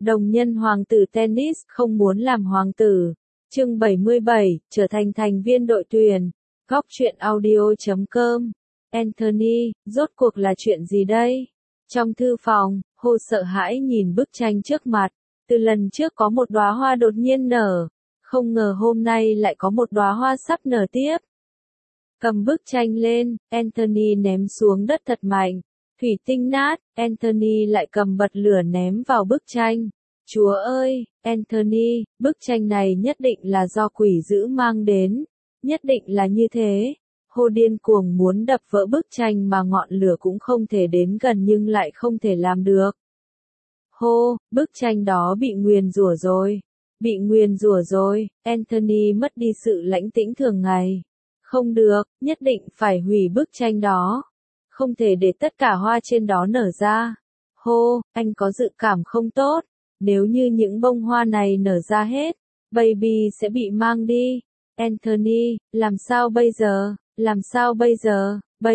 Đồng nhân hoàng tử tennis không muốn làm hoàng tử. Chương 77, trở thành thành viên đội tuyển. Góc truyện audio.com. Anthony, rốt cuộc là chuyện gì đây? Trong thư phòng, Hồ sợ hãi nhìn bức tranh trước mặt. Từ lần trước có một đóa hoa đột nhiên nở, không ngờ hôm nay lại có một đóa hoa sắp nở tiếp. Cầm bức tranh lên, Anthony ném xuống đất thật mạnh. Thủy tinh nát, Anthony lại cầm bật lửa ném vào bức tranh. Chúa ơi, Anthony, bức tranh này nhất định là do quỷ dữ mang đến. Nhất định là như thế. Hồ điên cuồng muốn đập vỡ bức tranh mà ngọn lửa cũng không thể đến gần nhưng lại không thể làm được. Hô, bức tranh đó bị nguyền rủa rồi. Bị nguyền rủa rồi, Anthony mất đi sự lãnh tĩnh thường ngày. Không được, nhất định phải hủy bức tranh đó. Không thể để tất cả hoa trên đó nở ra. Hô, anh có dự cảm không tốt. Nếu như những bông hoa này nở ra hết, baby sẽ bị mang đi. Anthony, làm sao bây giờ? Làm sao bây giờ?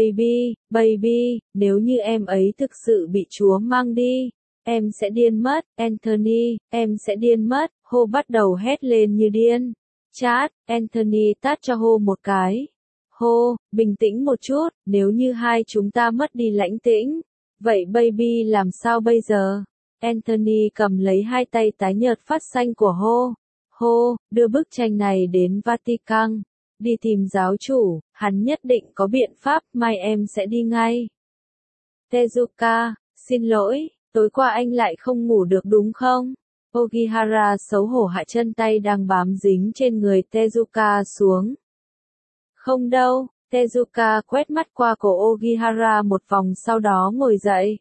Baby, nếu như em ấy thực sự bị Chúa mang đi, em sẽ điên mất. Anthony, em sẽ điên mất. Hô bắt đầu hét lên như điên. Chát, Anthony tát cho Hô một cái. Hô, bình tĩnh một chút, nếu như hai chúng ta mất đi lãnh tĩnh, vậy baby làm sao bây giờ? Anthony cầm lấy hai tay tái nhợt phát xanh của Hô. Hô, đưa bức tranh này đến Vatican. Đi tìm giáo chủ, hắn nhất định có biện pháp, mai em sẽ đi ngay. Tezuka, xin lỗi, tối qua anh lại không ngủ được đúng không? Ogihara xấu hổ hạ chân tay đang bám dính trên người Tezuka xuống. Không đâu, Tezuka quét mắt qua cổ Ogihara một vòng sau đó ngồi dậy.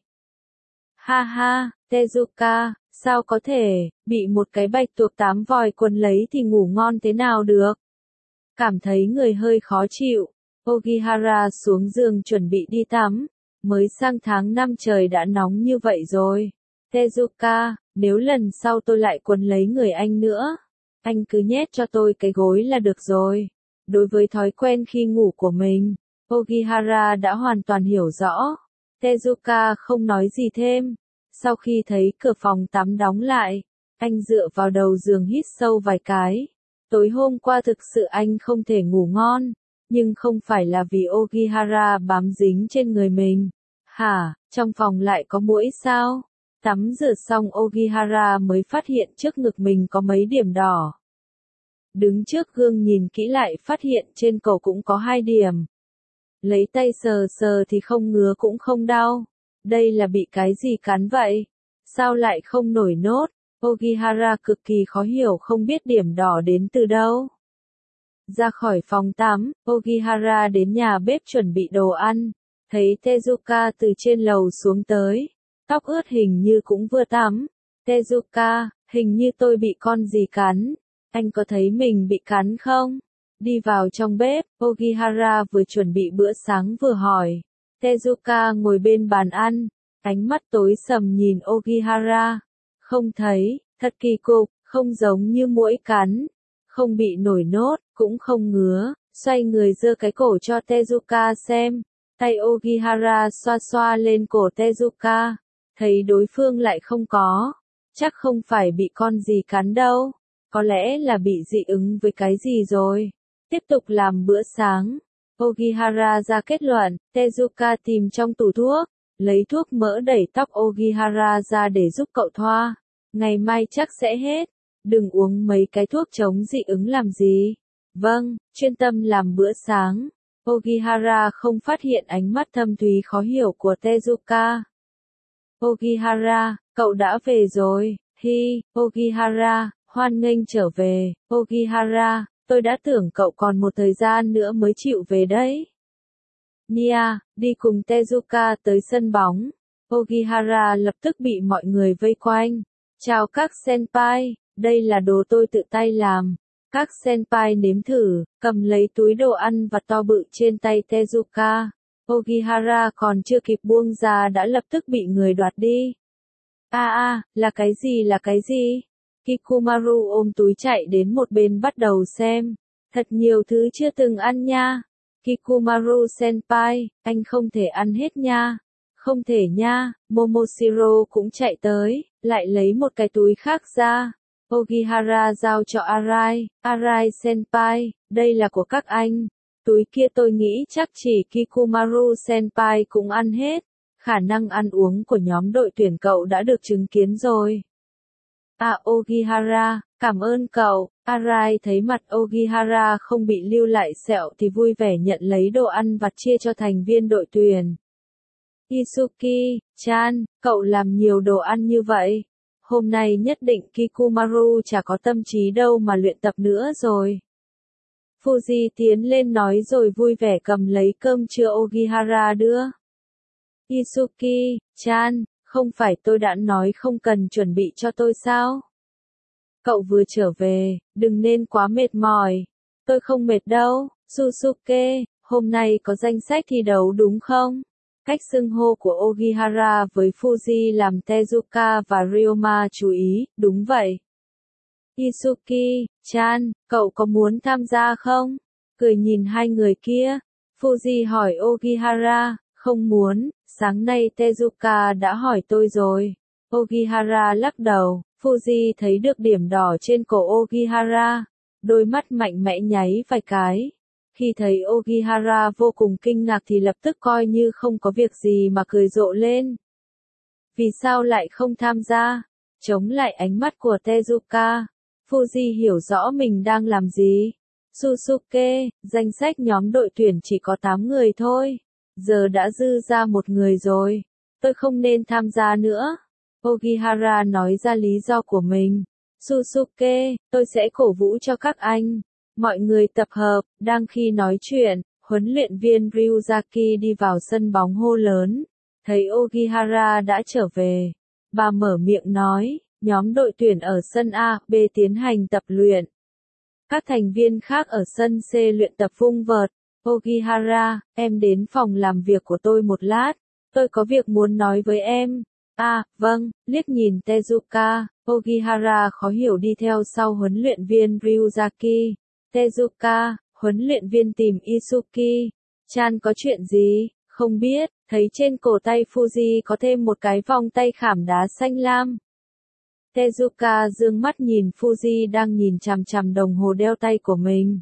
Ha ha, Tezuka, sao có thể, bị một cái bạch tuộc 8 vòi quấn lấy thì ngủ ngon thế nào được? Cảm thấy người hơi khó chịu, Ogihara xuống giường chuẩn bị đi tắm. Mới sang tháng 5 trời đã nóng như vậy rồi. Tezuka, nếu lần sau tôi lại quấn lấy người anh nữa, anh cứ nhét cho tôi cái gối là được rồi. Đối với thói quen khi ngủ của mình, Ogihara đã hoàn toàn hiểu rõ. Tezuka không nói gì thêm. Sau khi thấy cửa phòng tắm đóng lại, anh dựa vào đầu giường hít sâu vài cái. Tối hôm qua thực sự anh không thể ngủ ngon, nhưng không phải là vì Ogihara bám dính trên người mình. Hả, trong phòng lại có muỗi sao? Tắm rửa xong Ogihara mới phát hiện trước ngực mình có mấy điểm đỏ. Đứng trước gương nhìn kỹ lại phát hiện trên cổ cũng có 2 điểm. Lấy tay sờ sờ thì không ngứa cũng không đau. Đây là bị cái gì cắn vậy? Sao lại không nổi nốt? Ogihara cực kỳ khó hiểu không biết điểm đỏ đến từ đâu. Ra khỏi phòng tắm, Ogihara đến nhà bếp chuẩn bị đồ ăn. Thấy Tezuka từ trên lầu xuống tới. Tóc ướt hình như cũng vừa tắm. Tezuka, hình như tôi bị con gì cắn. Anh có thấy mình bị cắn không? Đi vào trong bếp, Ogihara vừa chuẩn bị bữa sáng vừa hỏi. Tezuka ngồi bên bàn ăn, ánh mắt tối sầm nhìn Ogihara. Không thấy, thật kỳ cục, không giống như muỗi cắn. Không bị nổi nốt, cũng không ngứa, xoay người giơ cái cổ cho Tezuka xem. Tay Ogihara xoa xoa lên cổ Tezuka, thấy đối phương lại không có. Chắc không phải bị con gì cắn đâu, có lẽ là bị dị ứng với cái gì rồi. Tiếp tục làm bữa sáng. Ogihara ra kết luận, Tezuka tìm trong tủ thuốc, lấy thuốc mỡ đẩy tóc Ogihara ra để giúp cậu thoa. Ngày mai chắc sẽ hết. Đừng uống mấy cái thuốc chống dị ứng làm gì. Vâng, chuyên tâm làm bữa sáng. Ogihara không phát hiện ánh mắt thâm thúy khó hiểu của Tezuka. Ogihara, cậu đã về rồi. Hi, Ogihara, hoan nghênh trở về. Ogihara, tôi đã tưởng cậu còn một thời gian nữa mới chịu về đấy. Nia, đi cùng Tezuka tới sân bóng. Ogihara lập tức bị mọi người vây quanh. Chào các senpai, đây là đồ tôi tự tay làm. Các senpai nếm thử, cầm lấy túi đồ ăn vặt to bự trên tay Tezuka. Ogihara còn chưa kịp buông ra đã lập tức bị người đoạt đi. Là cái gì? Kikumaru ôm túi chạy đến một bên bắt đầu xem. Thật nhiều thứ chưa từng ăn nha. Kikumaru senpai, anh không thể ăn hết nha. Không thể nha, Momoshiro cũng chạy tới, lại lấy một cái túi khác ra. Ogihara giao cho Arai, Arai senpai, đây là của các anh. Túi kia tôi nghĩ chắc chỉ Kikumaru senpai cũng ăn hết. Khả năng ăn uống của nhóm đội tuyển cậu đã được chứng kiến rồi. À Ogihara, cảm ơn cậu. Arai thấy mặt Ogihara không bị lưu lại sẹo thì vui vẻ nhận lấy đồ ăn vặt chia cho thành viên đội tuyển. Isuki-chan, cậu làm nhiều đồ ăn như vậy. Hôm nay nhất định Kikumaru chả có tâm trí đâu mà luyện tập nữa rồi. Fuji tiến lên nói rồi vui vẻ cầm lấy cơm trưa Ogihara đưa. Isuki-chan, không phải tôi đã nói không cần chuẩn bị cho tôi sao? Cậu vừa trở về, đừng nên quá mệt mỏi. Tôi không mệt đâu, Susuke, hôm nay có danh sách thi đấu đúng không? Cách xưng hô của Ogihara với Fuji làm Tezuka và Ryoma chú ý, đúng vậy. Isuki-chan, cậu có muốn tham gia không? Cười nhìn hai người kia, Fuji hỏi Ogihara, không muốn, sáng nay Tezuka đã hỏi tôi rồi. Ogihara lắc đầu, Fuji thấy được điểm đỏ trên cổ Ogihara, đôi mắt mạnh mẽ nháy vài cái. Khi thấy Ogihara vô cùng kinh ngạc thì lập tức coi như không có việc gì mà cười rộ lên. Vì sao lại không tham gia? Chống lại ánh mắt của Tezuka, Fuji hiểu rõ mình đang làm gì. Susuke, danh sách nhóm đội tuyển chỉ có 8 người thôi. Giờ đã dư ra một người rồi. Tôi không nên tham gia nữa. Ogihara nói ra lý do của mình. Susuke, tôi sẽ cổ vũ cho các anh. Mọi người tập hợp, đang khi nói chuyện, huấn luyện viên Ryuzaki đi vào sân bóng hô lớn. Thấy Ogihara đã trở về. Bà mở miệng nói, nhóm đội tuyển ở sân A, B tiến hành tập luyện. Các thành viên khác ở sân C luyện tập vung vợt. Ogihara, em đến phòng làm việc của tôi một lát. Tôi có việc muốn nói với em. À, vâng, liếc nhìn Tezuka, Ogihara khó hiểu đi theo sau huấn luyện viên Ryuzaki. Tezuka, huấn luyện viên tìm Isuki. Chan có chuyện gì? Không biết, thấy trên cổ tay Fuji có thêm một cái vòng tay khảm đá xanh lam. Tezuka dương mắt nhìn Fuji đang nhìn chằm chằm đồng hồ đeo tay của mình.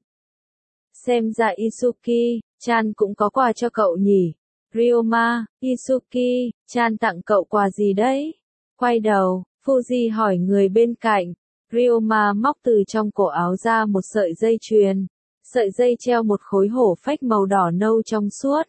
Xem ra Isuki, Chan cũng có quà cho cậu nhỉ? Ryoma, Isuki, Chan tặng cậu quà gì đấy? Quay đầu, Fuji hỏi người bên cạnh. Ryoma móc từ trong cổ áo ra một sợi dây chuyền. Sợi dây treo một khối hổ phách màu đỏ nâu trong suốt.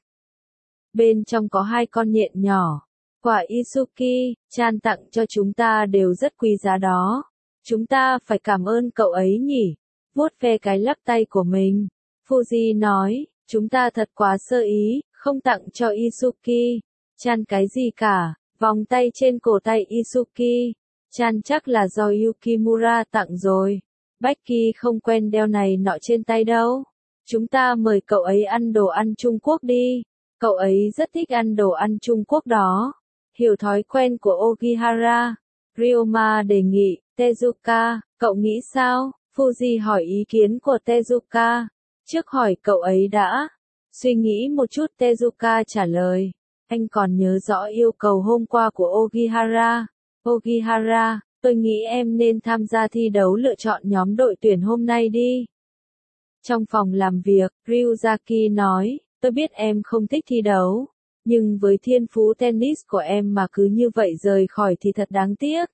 Bên trong có 2 con nhện nhỏ. Quả Isuki, Chan tặng cho chúng ta đều rất quý giá đó. Chúng ta phải cảm ơn cậu ấy nhỉ? Vuốt ve cái lắc tay của mình. Fuji nói, chúng ta thật quá sơ ý, không tặng cho Isuki. Chan cái gì cả, vòng tay trên cổ tay Isuki. Chan chắc là do Yukimura tặng rồi. Becky không quen đeo này nọ trên tay đâu. Chúng ta mời cậu ấy ăn đồ ăn Trung Quốc đi. Cậu ấy rất thích ăn đồ ăn Trung Quốc đó. Hiểu thói quen của Ogihara. Ryoma đề nghị, Tezuka, cậu nghĩ sao? Fuji hỏi ý kiến của Tezuka. Trước hỏi cậu ấy đã. Suy nghĩ một chút Tezuka trả lời. Anh còn nhớ rõ yêu cầu hôm qua của Ogihara. Ogihara, tôi nghĩ em nên tham gia thi đấu lựa chọn nhóm đội tuyển hôm nay đi. Trong phòng làm việc, Ryuzaki nói, tôi biết em không thích thi đấu. Nhưng với thiên phú tennis của em mà cứ như vậy rời khỏi thì thật đáng tiếc.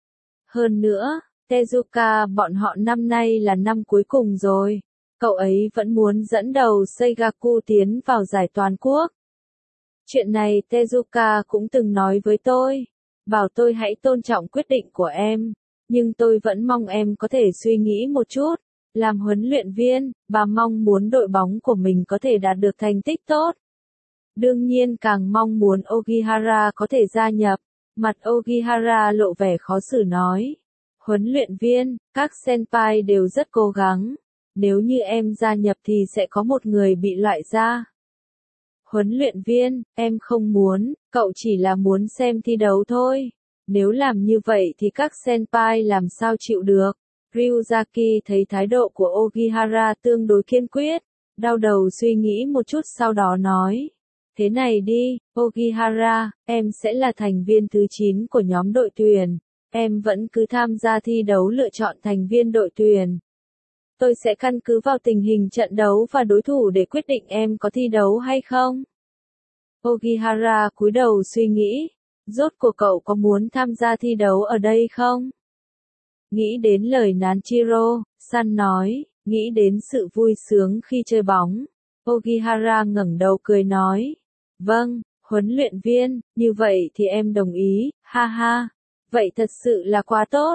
Hơn nữa, Tezuka bọn họ năm nay là năm cuối cùng rồi. Cậu ấy vẫn muốn dẫn đầu Seigaku tiến vào giải toàn quốc. Chuyện này Tezuka cũng từng nói với tôi. Bảo tôi hãy tôn trọng quyết định của em. Nhưng tôi vẫn mong em có thể suy nghĩ một chút. Làm huấn luyện viên, bà mong muốn đội bóng của mình có thể đạt được thành tích tốt. Đương nhiên càng mong muốn Ogihara có thể gia nhập. Mặt Ogihara lộ vẻ khó xử nói. Huấn luyện viên, các senpai đều rất cố gắng. Nếu như em gia nhập thì sẽ có một người bị loại ra. Huấn luyện viên, em không muốn, cậu chỉ là muốn xem thi đấu thôi. Nếu làm như vậy thì các senpai làm sao chịu được. Ryuzaki thấy thái độ của Ogihara tương đối kiên quyết. Đau đầu suy nghĩ một chút sau đó nói. Thế này đi, Ogihara, em sẽ là thành viên thứ 9 của nhóm đội tuyển. Em vẫn cứ tham gia thi đấu lựa chọn thành viên đội tuyển. Tôi sẽ căn cứ vào tình hình trận đấu và đối thủ để quyết định em có thi đấu hay không. Ogihara cúi đầu suy nghĩ. Rốt cuộc cậu có muốn tham gia thi đấu ở đây không? Nghĩ đến lời Nanjiro, San nói, nghĩ đến sự vui sướng khi chơi bóng. Ogihara ngẩng đầu cười nói. Vâng, huấn luyện viên, như vậy thì em đồng ý, ha ha. Vậy thật sự là quá tốt.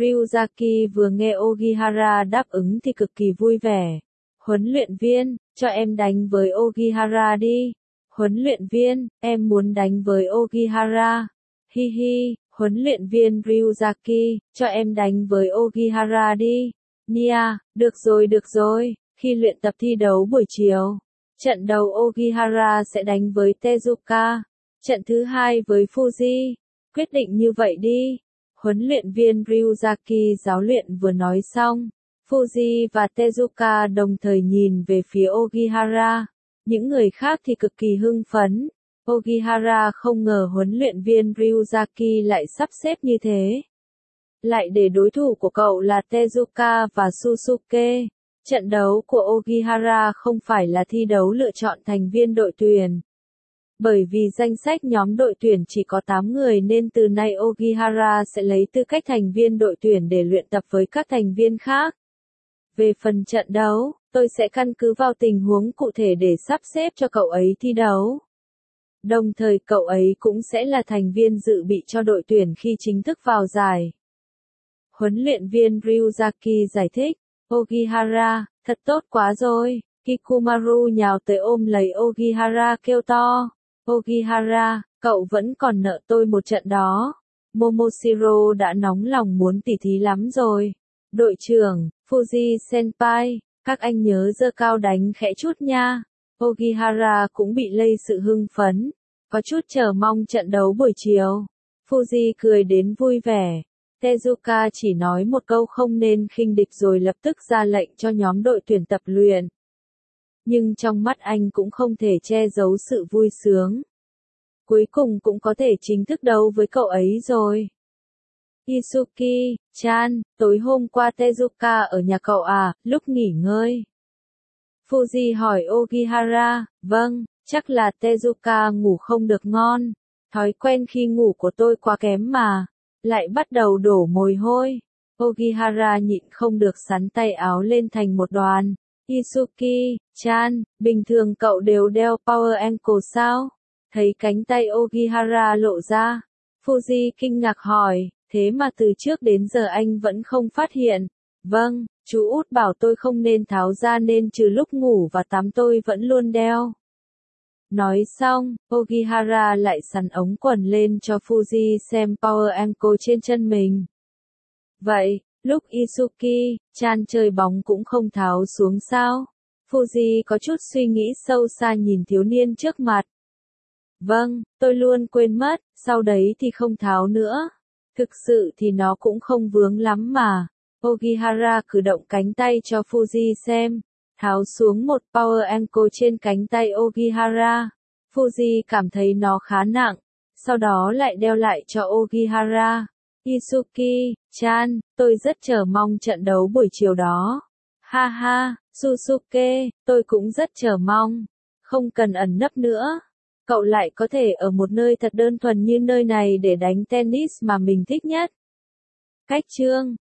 Ryuzaki vừa nghe Ogihara đáp ứng thì cực kỳ vui vẻ. Huấn luyện viên, cho em đánh với Ogihara đi. Huấn luyện viên, em muốn đánh với Ogihara. Hi hi, huấn luyện viên Ryuzaki, cho em đánh với Ogihara đi. Nia, được rồi, khi luyện tập thi đấu buổi chiều. Trận đầu Ogihara sẽ đánh với Tezuka. Trận thứ 2 với Fuji. Quyết định như vậy đi. Huấn luyện viên Ryuzaki giáo luyện vừa nói xong. Fuji và Tezuka đồng thời nhìn về phía Ogihara. Những người khác thì cực kỳ hưng phấn. Ogihara không ngờ huấn luyện viên Ryuzaki lại sắp xếp như thế. Lại để đối thủ của cậu là Tezuka và Susuke. Trận đấu của Ogihara không phải là thi đấu lựa chọn thành viên đội tuyển. Bởi vì danh sách nhóm đội tuyển chỉ có 8 người nên từ nay Ogihara sẽ lấy tư cách thành viên đội tuyển để luyện tập với các thành viên khác. Về phần trận đấu, tôi sẽ căn cứ vào tình huống cụ thể để sắp xếp cho cậu ấy thi đấu. Đồng thời cậu ấy cũng sẽ là thành viên dự bị cho đội tuyển khi chính thức vào giải. Huấn luyện viên Ryuzaki giải thích. Ogihara, thật tốt quá rồi. Kikumaru nhào tới ôm lấy Ogihara kêu to. Ogihara, cậu vẫn còn nợ tôi một trận đó. Momoshiro đã nóng lòng muốn tỉ thí lắm rồi. Đội trưởng, Fuji Senpai, các anh nhớ giơ cao đánh khẽ chút nha. Ogihara cũng bị lây sự hưng phấn. Có chút chờ mong trận đấu buổi chiều. Fuji cười đến vui vẻ. Tezuka chỉ nói một câu không nên khinh địch rồi lập tức ra lệnh cho nhóm đội tuyển tập luyện. Nhưng trong mắt anh cũng không thể che giấu sự vui sướng. Cuối cùng cũng có thể chính thức đấu với cậu ấy rồi. Isuki-chan, tối hôm qua Tezuka ở nhà cậu à, lúc nghỉ ngơi. Fuji hỏi Ogihara, vâng, chắc là Tezuka ngủ không được ngon. Thói quen khi ngủ của tôi quá kém mà. Lại bắt đầu đổ mồ hôi. Ogihara nhịn không được sắn tay áo lên thành một đoàn. Isuki-chan, bình thường cậu đều đeo power ankle sao? Thấy cánh tay Ogihara lộ ra. Fuji kinh ngạc hỏi, thế mà từ trước đến giờ anh vẫn không phát hiện. Vâng, chú út bảo tôi không nên tháo ra nên trừ lúc ngủ và tắm tôi vẫn luôn đeo. Nói xong, Ogihara lại sắn ống quần lên cho Fuji xem power ankle trên chân mình. Vậy, lúc Isuki-chan chơi bóng cũng không tháo xuống sao? Fuji có chút suy nghĩ sâu xa nhìn thiếu niên trước mặt. Vâng, tôi luôn quên mất, sau đấy thì không tháo nữa. Thực sự thì nó cũng không vướng lắm mà. Ogihara cử động cánh tay cho Fuji xem. Tháo xuống một power ankle trên cánh tay Ogihara. Fuji cảm thấy nó khá nặng. Sau đó lại đeo lại cho Ogihara. Isuki-chan, tôi rất chờ mong trận đấu buổi chiều đó. Ha ha, Susuke, tôi cũng rất chờ mong. Không cần ẩn nấp nữa. Cậu lại có thể ở một nơi thật đơn thuần như nơi này để đánh tennis mà mình thích nhất. Cách chương